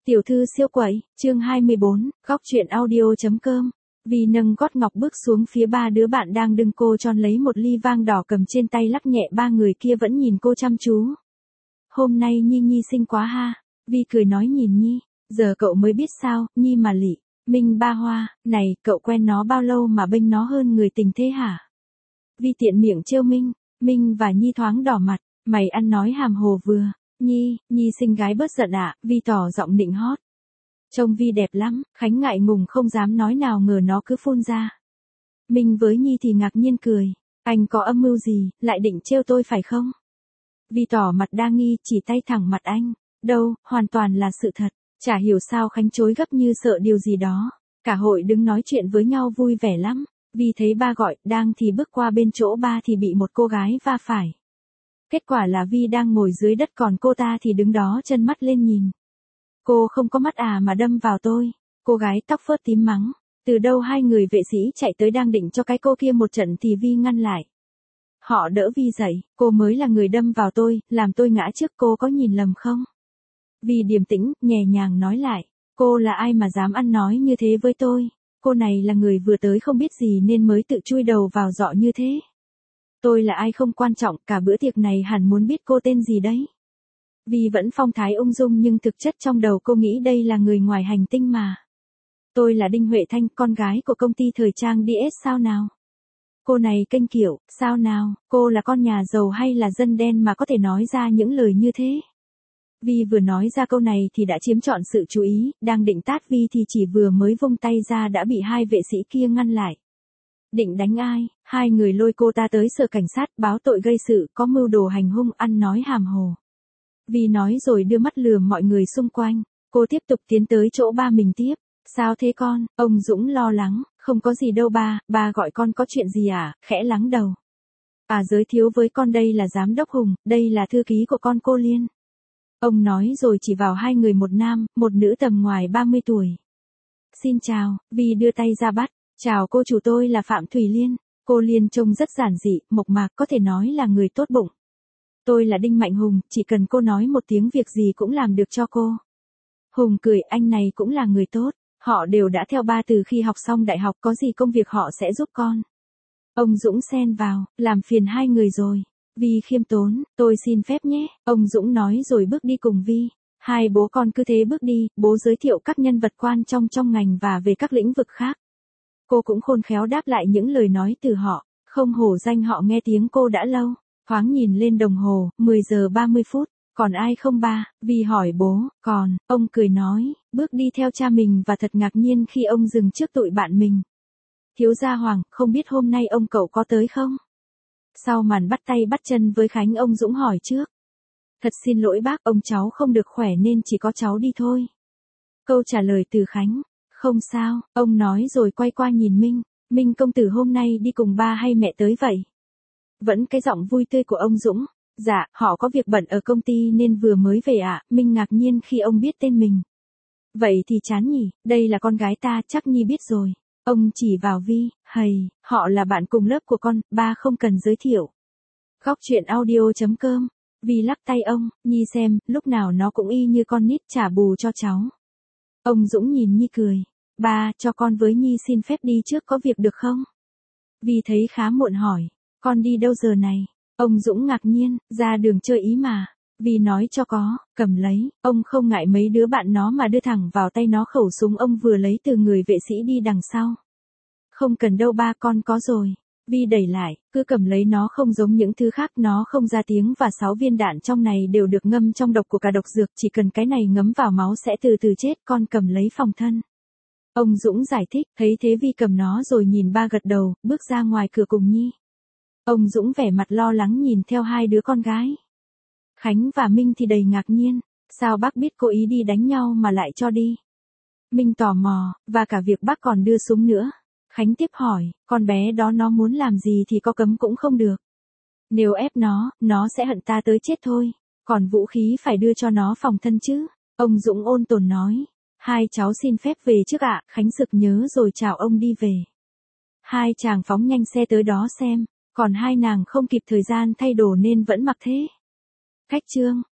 Tiểu thư siêu quậy, chương 24, góc truyện audio.com. Vì nâng gót ngọc bước xuống phía ba đứa bạn đang đưng cô tròn lấy một ly vang đỏ cầm trên tay lắc nhẹ, ba người kia vẫn nhìn cô chăm chú. Hôm nay Nhi Nhi xinh quá ha. Vi cười nói nhìn Nhi, giờ cậu mới biết sao, Nhi mà lị. Minh ba hoa, này, cậu quen nó bao lâu mà bênh nó hơn người tình thế hả? Vi tiện miệng trêu Minh, Minh và Nhi thoáng đỏ mặt, mày ăn nói hàm hồ vừa. Nhi xinh gái bớt giận ạ, Vi tỏ giọng nịnh hót. Trông Vi đẹp lắm, Khánh ngại ngùng không dám nói nào ngờ nó cứ phun ra. Minh với Nhi thì ngạc nhiên cười, anh có âm mưu gì, lại định trêu tôi phải không? Vi tỏ mặt đa nghi, chỉ tay thẳng mặt anh, đâu, hoàn toàn là sự thật, chả hiểu sao Khánh chối gấp như sợ điều gì đó. Cả hội đứng nói chuyện với nhau vui vẻ lắm, Vi thấy ba gọi, đang thì bước qua bên chỗ ba thì bị một cô gái va phải. Kết quả là Vi đang ngồi dưới đất còn cô ta thì đứng đó chân mắt lên nhìn. Cô không có mắt à mà đâm vào tôi. Cô gái tóc phớt tím mắng. Từ đâu hai người vệ sĩ chạy tới đang định cho cái cô kia một trận thì Vi ngăn lại. Họ đỡ Vi dậy, cô mới là người đâm vào tôi, làm tôi ngã trước, cô có nhìn lầm không? Vi điềm tĩnh, nhẹ nhàng nói lại. Cô là ai mà dám ăn nói như thế với tôi? Cô này là người vừa tới không biết gì nên mới tự chui đầu vào giọ như thế. Tôi là ai không quan trọng, cả bữa tiệc này hẳn muốn biết cô tên gì đấy. Vi vẫn phong thái ung dung nhưng thực chất trong đầu cô nghĩ đây là người ngoài hành tinh mà. Tôi là Đinh Huệ Thanh, con gái của công ty thời trang DS sao nào? Cô này kênh kiểu, sao nào, cô là con nhà giàu hay là dân đen mà có thể nói ra những lời như thế? Vi vừa nói ra câu này thì đã chiếm trọn sự chú ý, đang định tát Vi thì chỉ vừa mới vung tay ra đã bị hai vệ sĩ kia ngăn lại. Định đánh ai? Hai người lôi cô ta tới sở cảnh sát báo tội gây sự, có mưu đồ hành hung, ăn nói hàm hồ. Vi nói rồi đưa mắt lườm mọi người xung quanh. Cô tiếp tục tiến tới chỗ ba mình tiếp. Sao thế con? Ông Dũng lo lắng. Không có gì đâu ba gọi con có chuyện gì à? Khẽ lắng đầu. Giới thiệu với con, đây là giám đốc Hùng, đây là thư ký của con cô Liên. Ông nói rồi chỉ vào hai người, một nam, một nữ tầm ngoài 30 tuổi. Xin chào, Vi đưa tay ra bắt. Chào cô chủ, tôi là Phạm Thủy Liên. Cô Liên trông rất giản dị, mộc mạc, có thể nói là người tốt bụng. Tôi là Đinh Mạnh Hùng, chỉ cần cô nói một tiếng việc gì cũng làm được cho cô. Hùng cười, anh này cũng là người tốt. Họ đều đã theo ba từ khi học xong đại học, có gì công việc họ sẽ giúp con. Ông Dũng xen vào, làm phiền hai người rồi. Vi khiêm tốn, tôi xin phép nhé. Ông Dũng nói rồi bước đi cùng Vi. Hai bố con cứ thế bước đi, bố giới thiệu các nhân vật quan trọng trong ngành và về các lĩnh vực khác. Cô cũng khôn khéo đáp lại những lời nói từ họ, không hổ danh họ nghe tiếng cô đã lâu. Thoáng nhìn lên đồng hồ, 10 giờ 30 phút, còn ai không ba? Vi hỏi bố, còn, ông cười nói, bước đi theo cha mình và thật ngạc nhiên khi ông dừng trước tụi bạn mình. Thiếu gia Hoàng, không biết hôm nay ông cậu có tới không? Sau màn bắt tay bắt chân với Khánh, ông Dũng hỏi trước. Thật xin lỗi bác, ông cháu không được khỏe nên chỉ có cháu đi thôi. Câu trả lời từ Khánh, không sao, ông nói rồi quay qua nhìn Minh. Minh công tử hôm nay đi cùng ba hay mẹ tới vậy? Vẫn cái giọng vui tươi của ông Dũng. Dạ, họ có việc bận ở công ty nên vừa mới về ạ. Minh ngạc nhiên khi ông biết tên mình. Vậy thì chán nhỉ, đây là con gái ta, chắc Nhi biết rồi. Ông chỉ vào Vi, hầy, họ là bạn cùng lớp của con, ba không cần giới thiệu. Góc truyện audio.com. Vi lắc tay ông, Nhi xem, lúc nào nó cũng y như con nít, trả bù cho cháu. Ông Dũng nhìn Nhi cười. Ba, cho con với Nhi xin phép đi trước, có việc được không? Vi thấy khá muộn hỏi. Con đi đâu giờ này? Ông Dũng ngạc nhiên, ra đường chơi ý mà. Vi nói cho có, cầm lấy. Ông không ngại mấy đứa bạn nó mà đưa thẳng vào tay nó khẩu súng ông vừa lấy từ người vệ sĩ đi đằng sau. Không cần đâu ba, con có rồi. Vi đẩy lại, cứ cầm lấy, nó không giống những thứ khác, nó không ra tiếng và 6 viên đạn trong này đều được ngâm trong độc của cả độc dược, chỉ cần cái này ngấm vào máu sẽ từ từ chết, con cầm lấy phòng thân. Ông Dũng giải thích, thấy thế Vi cầm nó rồi nhìn ba gật đầu, bước ra ngoài cửa cùng Nhi. Ông Dũng vẻ mặt lo lắng nhìn theo hai đứa con gái. Khánh và Minh thì đầy ngạc nhiên, sao bác biết cô ý đi đánh nhau mà lại cho đi? Minh tò mò, và cả việc bác còn đưa súng nữa. Khánh tiếp hỏi, con bé đó nó muốn làm gì thì có cấm cũng không được. Nếu ép nó sẽ hận ta tới chết thôi, còn vũ khí phải đưa cho nó phòng thân chứ. Ông Dũng ôn tồn nói, hai cháu xin phép về trước ạ. Khánh sực nhớ rồi chào ông đi về. Hai chàng phóng nhanh xe tới đó xem, còn hai nàng không kịp thời gian thay đồ nên vẫn mặc thế. Khách trương,